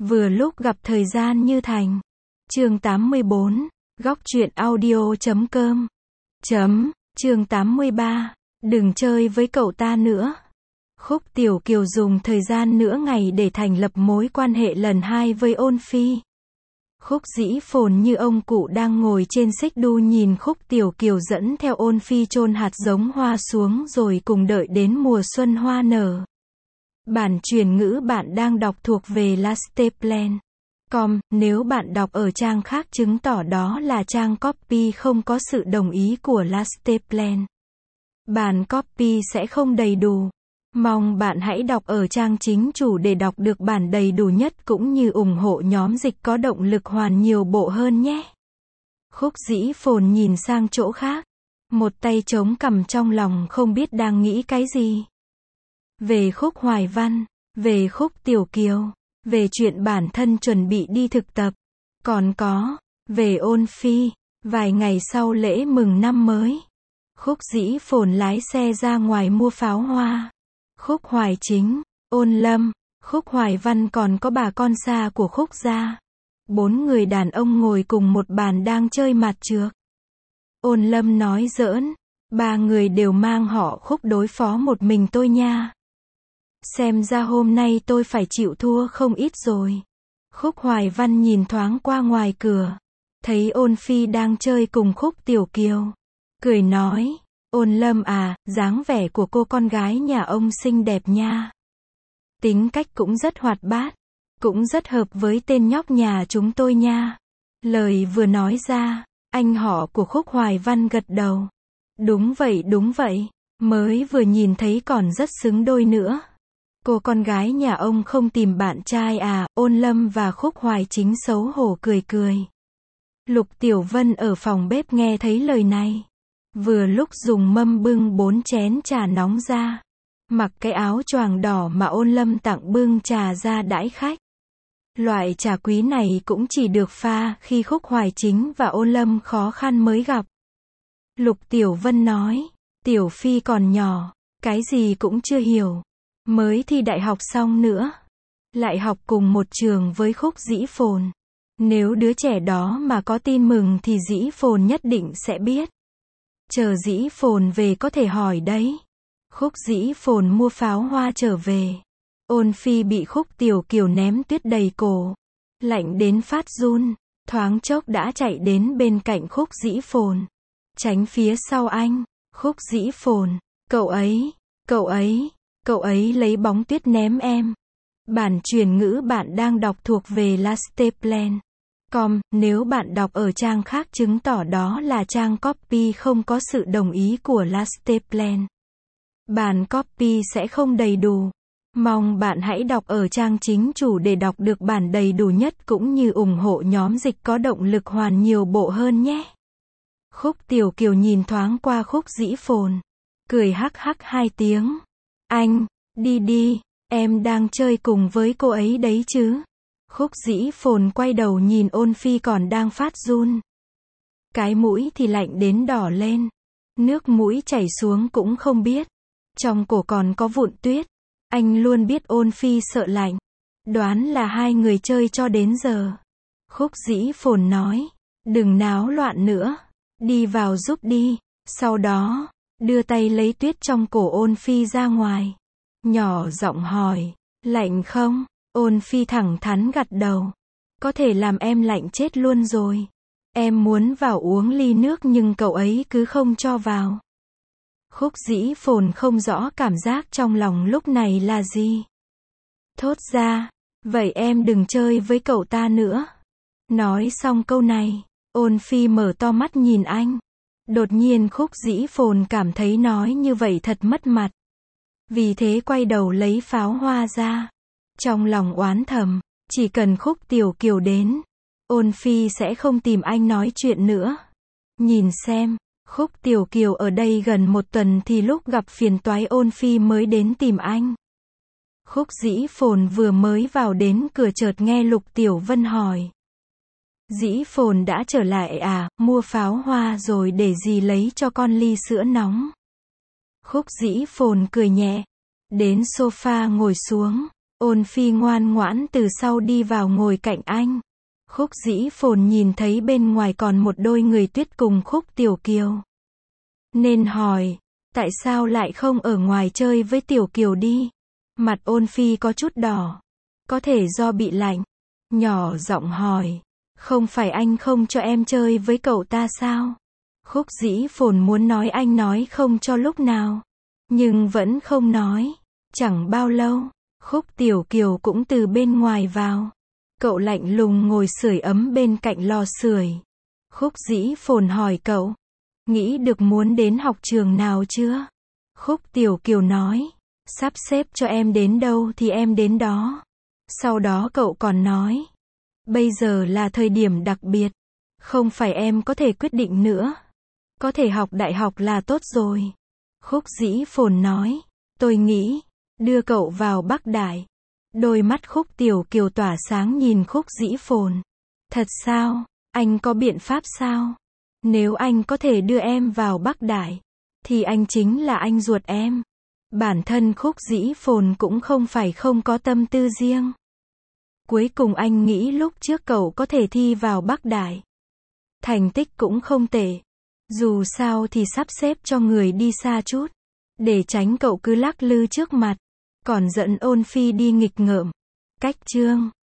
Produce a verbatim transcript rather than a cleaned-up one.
Vừa lúc gặp thời gian như thành. Chương tám mươi bốn, góc truyện audio.com. Chấm, chương tám mươi ba, đừng chơi với cậu ta nữa. Khúc Tiểu Kiều dùng thời gian nửa ngày để thành lập mối quan hệ lần hai với Ôn Phi. Khúc Dĩ Phồn như ông cụ đang ngồi trên xích đu nhìn Khúc Tiểu Kiều dẫn theo Ôn Phi chôn hạt giống hoa xuống rồi cùng đợi đến mùa xuân hoa nở. Bản truyền ngữ bạn đang đọc thuộc về lasteplan chấm com, nếu bạn đọc ở trang khác chứng tỏ đó là trang copy không có sự đồng ý của Lasteplan. Bản copy sẽ không đầy đủ. Mong bạn hãy đọc ở trang chính chủ để đọc được bản đầy đủ nhất cũng như ủng hộ nhóm dịch có động lực hoàn nhiều bộ hơn nhé. Khúc Dĩ Phồn nhìn sang chỗ khác, một tay chống cằm trong lòng không biết đang nghĩ cái gì. Về Khúc Hoài Văn, về Khúc Tiểu Kiều, về chuyện bản thân chuẩn bị đi thực tập, còn có, về Ôn Phi, vài ngày sau lễ mừng năm mới. Khúc Dĩ Phồn lái xe ra ngoài mua pháo hoa. Khúc Hoài Chính, Ôn Lâm, Khúc Hoài Văn còn có bà con xa của Khúc gia. Bốn người đàn ông ngồi cùng một bàn đang chơi mặt trược. Ôn Lâm nói giỡn, ba người đều mang họ Khúc đối phó một mình tôi nha. Xem ra hôm nay tôi phải chịu thua không ít rồi. Khúc Hoài Văn nhìn thoáng qua ngoài cửa, thấy Ôn Phi đang chơi cùng Khúc Tiểu Kiều. Cười nói, Ôn Lâm à, dáng vẻ của cô con gái nhà ông xinh đẹp nha. Tính cách cũng rất hoạt bát, cũng rất hợp với tên nhóc nhà chúng tôi nha. Lời vừa nói ra, anh họ của Khúc Hoài Văn gật đầu. Đúng vậy đúng vậy, mới vừa nhìn thấy còn rất xứng đôi nữa. Cô con gái nhà ông không tìm bạn trai à? Ôn Lâm và Khúc Hoài Chính xấu hổ cười cười. Lục Tiểu Vân ở phòng bếp nghe thấy lời này, vừa lúc dùng mâm bưng bốn chén trà nóng ra, mặc cái áo choàng đỏ mà Ôn Lâm tặng bưng trà ra đãi khách. Loại trà quý này cũng chỉ được pha khi Khúc Hoài Chính và Ôn Lâm khó khăn mới gặp. Lục Tiểu Vân nói, Tiểu Phi còn nhỏ, cái gì cũng chưa hiểu. Mới thi đại học xong nữa, lại học cùng một trường với Khúc Dĩ Phồn. Nếu đứa trẻ đó mà có tin mừng thì Dĩ Phồn nhất định sẽ biết. Chờ Dĩ Phồn về có thể hỏi đấy. Khúc Dĩ Phồn mua pháo hoa trở về. Ôn Phi bị Khúc Tiểu Kiều ném tuyết đầy cổ, lạnh đến phát run, thoáng chốc đã chạy đến bên cạnh Khúc Dĩ Phồn, tránh phía sau anh. Khúc Dĩ Phồn, cậu ấy, cậu ấy, cậu ấy lấy bóng tuyết ném em. Bản truyền ngữ bạn đang đọc thuộc về lasteplan chấm com, nếu bạn đọc ở trang khác chứng tỏ đó là trang copy không có sự đồng ý của Lasteplan. Bản copy sẽ không đầy đủ. Mong bạn hãy đọc ở trang chính chủ để đọc được bản đầy đủ nhất cũng như ủng hộ nhóm dịch có động lực hoàn nhiều bộ hơn nhé. Khúc Tiểu Kiều nhìn thoáng qua Khúc Dĩ Phồn, cười hắc hắc hai tiếng. Anh, đi đi, em đang chơi cùng với cô ấy đấy chứ. Khúc Dĩ Phồn quay đầu nhìn Ôn Phi còn đang phát run. Cái mũi thì lạnh đến đỏ lên. Nước mũi chảy xuống cũng không biết. Trong cổ còn có vụn tuyết. Anh luôn biết Ôn Phi sợ lạnh. Đoán là hai người chơi cho đến giờ. Khúc Dĩ Phồn nói, đừng náo loạn nữa. Đi vào giúp đi. Sau đó, đưa tay lấy tuyết trong cổ Ôn Phi ra ngoài. Nhỏ giọng hỏi, lạnh không? Ôn Phi thẳng thắn gật đầu. Có thể làm em lạnh chết luôn rồi. Em muốn vào uống ly nước nhưng cậu ấy cứ không cho vào. Khúc Dĩ Phồn không rõ cảm giác trong lòng lúc này là gì. Thốt ra, vậy em đừng chơi với cậu ta nữa. Nói xong câu này, Ôn Phi mở to mắt nhìn anh. Đột nhiên Khúc Dĩ Phồn cảm thấy nói như vậy thật mất mặt. Vì thế quay đầu lấy pháo hoa ra. Trong lòng oán thầm, chỉ cần Khúc Tiểu Kiều đến, Ôn Phi sẽ không tìm anh nói chuyện nữa. Nhìn xem, Khúc Tiểu Kiều ở đây gần một tuần thì lúc gặp phiền toái Ôn Phi mới đến tìm anh. Khúc Dĩ Phồn vừa mới vào đến cửa chợt nghe Lục Tiểu Vân hỏi. Dĩ Phồn đã trở lại à, mua pháo hoa rồi để dì lấy cho con ly sữa nóng. Khúc Dĩ Phồn cười nhẹ, đến sofa ngồi xuống. Ôn Phi ngoan ngoãn từ sau đi vào ngồi cạnh anh. Khúc Dĩ Phồn nhìn thấy bên ngoài còn một đôi người tuyết cùng Khúc Tiểu Kiều. Nên hỏi, tại sao lại không ở ngoài chơi với Tiểu Kiều đi? Mặt Ôn Phi có chút đỏ. Có thể do bị lạnh. Nhỏ giọng hỏi, không phải anh không cho em chơi với cậu ta sao? Khúc Dĩ Phồn muốn nói anh nói không cho lúc nào. Nhưng vẫn không nói. Chẳng bao lâu, Khúc Tiểu Kiều cũng từ bên ngoài vào. Cậu lạnh lùng ngồi sưởi ấm bên cạnh lò sưởi. Khúc Dĩ Phồn hỏi cậu, nghĩ được muốn đến học trường nào chưa? Khúc Tiểu Kiều nói, sắp xếp cho em đến đâu thì em đến đó. Sau đó cậu còn nói, bây giờ là thời điểm đặc biệt, không phải em có thể quyết định nữa. Có thể học đại học là tốt rồi. Khúc Dĩ Phồn nói, tôi nghĩ, đưa cậu vào Bắc Đại. Đôi mắt Khúc Tiểu Kiều tỏa sáng nhìn Khúc Dĩ Phồn. Thật sao? Anh có biện pháp sao? Nếu anh có thể đưa em vào Bắc Đại, thì anh chính là anh ruột em. Bản thân Khúc Dĩ Phồn cũng không phải không có tâm tư riêng. Cuối cùng anh nghĩ lúc trước cậu có thể thi vào Bắc Đại. Thành tích cũng không tệ. Dù sao thì sắp xếp cho người đi xa chút. Để tránh cậu cứ lắc lư trước mặt. Còn dẫn Ôn Phi đi nghịch ngợm. Cách chương